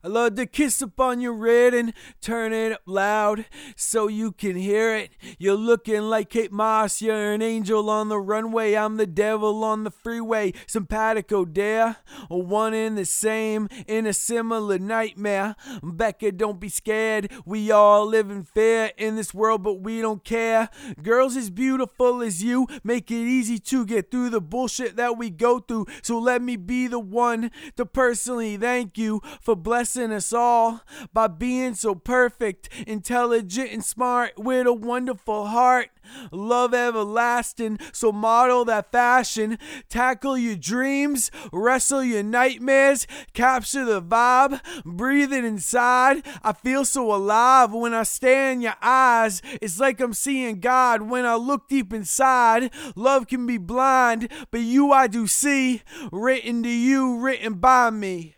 I love to kiss up on your red and turn it up loud so you can hear it. You're looking like Kate Moss, you're an angel on the runway. I'm the devil on the freeway. Simpatico dare, one in the same, in a similar nightmare. Becca, don't be scared. We all live in fear in this world, but we don't care. Girls as beautiful as you make it easy to get through the bullshit that we go through. So let me be the one to personally thank you for blessing us all by being so perfect, intelligent, and smart with a wonderful heart. Love everlasting, so model that fashion. Tackle your dreams, wrestle your nightmares, capture the vibe, breathe it inside. I feel so alive when I stare in your eyes. It's like I'm seeing God when I look deep inside. Love can be blind, but you I do see. Written to you, written by me.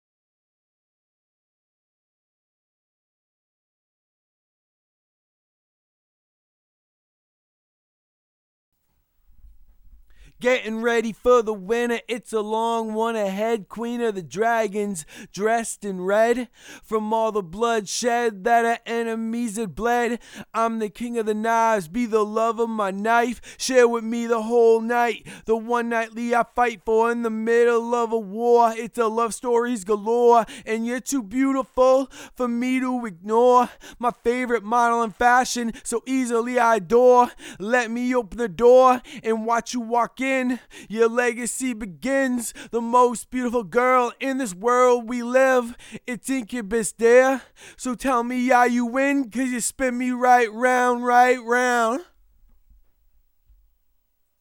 Getting ready for the winter, it's a long one ahead. Queen of the dragons, dressed in red. From all the bloodshed that our enemies had bled, I'm the king of the knives, be the love of my knife. Share with me the whole night, the one nightly I fight for in the middle of a war. It's a love stories galore, and you're too beautiful for me to ignore. My favorite model in fashion, so easily I adore. Let me open the door and watch you walk in. Your legacy begins. The most beautiful girl in this world we live. It's Incubus there. So tell me how you win, 'cause you spin me right round, right round.